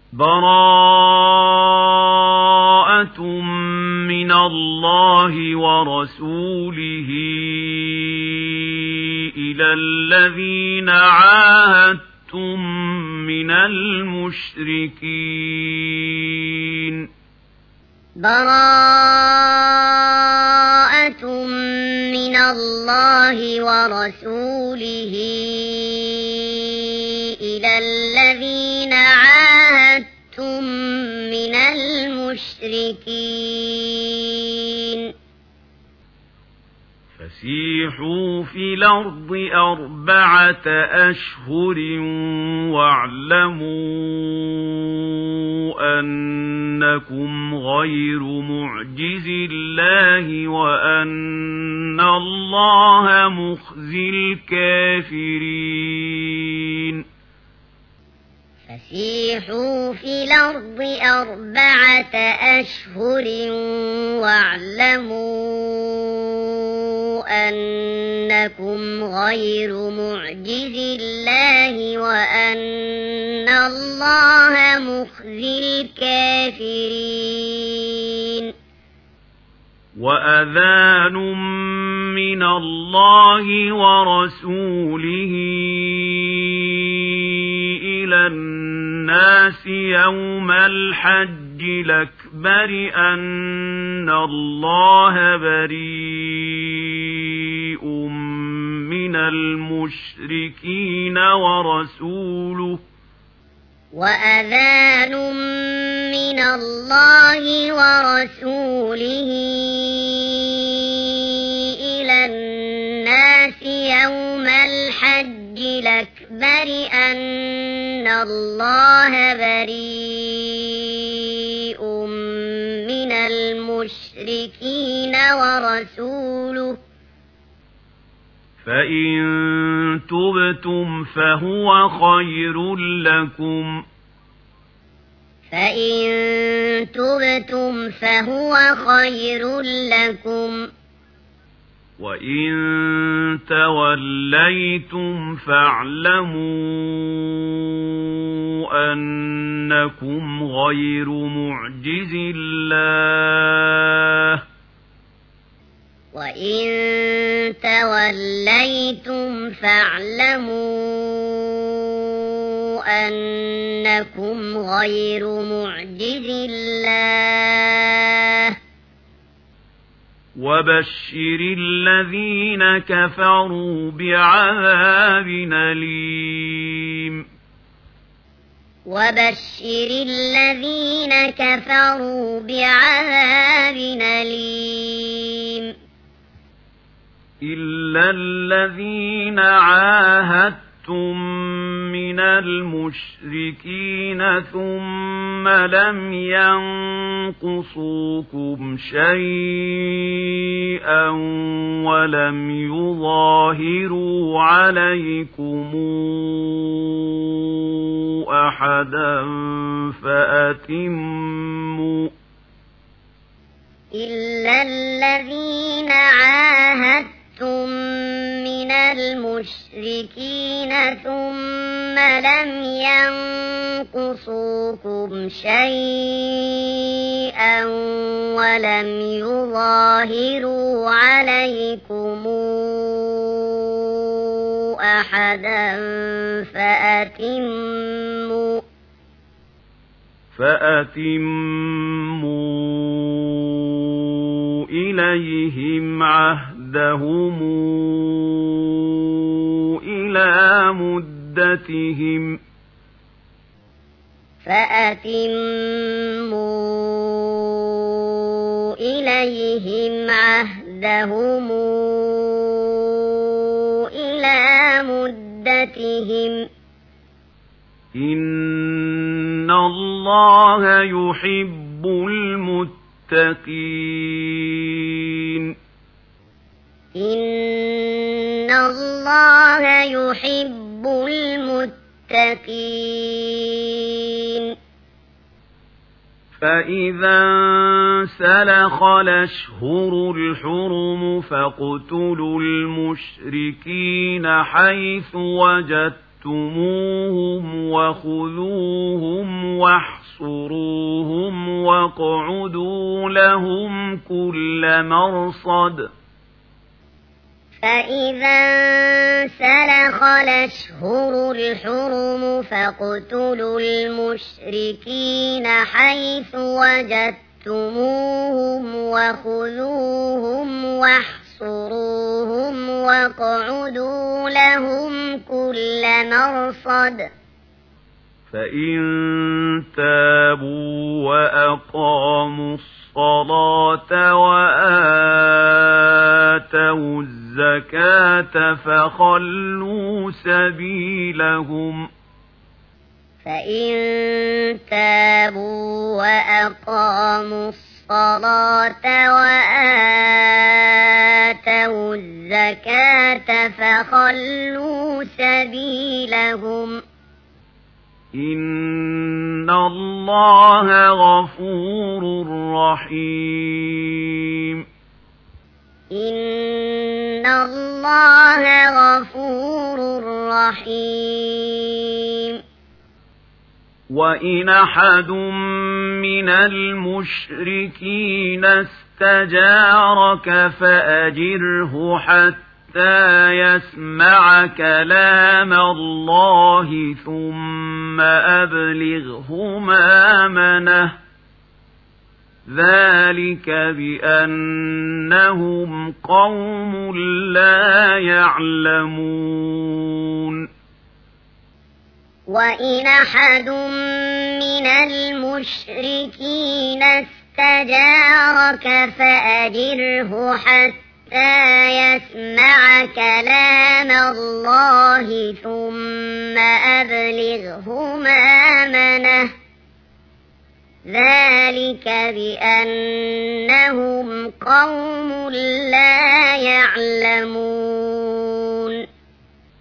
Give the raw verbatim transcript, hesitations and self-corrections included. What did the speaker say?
براءة من الله ورسوله إلى الذين عاهدتم من المشركين براءة من الله ورسوله إلى الذين عاهدتم من المشركين فسيحوا في الأرض أربعة أشهر واعلموا أنكم غير معجز الله وأن الله مخزي الكافرين فسيحوا في الأرض أربعة أشهر واعلموا أنكم غير معجز الله وأن الله مخزي الكافرين وأذان من الله ورسوله إلى الناس يوم الحج الأكبر أن الله بريء من المشركين ورسوله وأذان من الله ورسوله إلى الناس يوم الحج الأكبر أن الله بريء من المشركين ورسوله فإن تبتم فهو خير لكم فإن تبتم فهو خير لكم وإن توليتم فاعلموا أنكم غير معجز الله وإن توليتم فاعلموا أنكم غير معجز الله وبشر الذين كفروا بعذاب أليم وبشر الذين كفروا بعذاب أليم إلا الذين عاهدتم من المشركين ثم لم ينقصوكم شيئا ولم يظاهروا عليكم أحدا فأتموا إلا الذين عاهدتم من المشركين ثم لم ينقصوكم شيئا ولم يظاهروا عليكم أحدا فأتموا فأتموا إليهم عهدهم إلى مدتهم فأتموا إليهم عهدهم إلى مدتهم إن الله يحب المتقين إن الله يحب المتقين فإذا انسلخ الأشهر الحرم فاقتلوا المشركين حيث وجدتموهم وجدتموهم وخذوهم واحصروهم واقعدوا لهم كل مرصد فإذا انسلخ الأشهر الحرم فاقتلوا المشركين حيث وجدتموهم وخذوهم واحصروهم واقعدوا لهم كل مرصد فإن تابوا وأقاموا الصلاة وآتوا الزكاة فخلوا سبيلهم فإن تابوا وأقاموا الصلاة وآتوا الزكاة فخلوا سبيلهم إن الله غفور رحيم إن الله غفور رحيم وإن أحد من المشركين استجارك فأجره حتى يسمع كلام الله ثم أبلغه مأمنه ذلك بأنهم قوم لا يعلمون وإن أحد من المشركين استجارك فأجره حتى يسمع كلام الله ثم أبلغه مأمنه ذلك بأنهم قوم لا يعلمون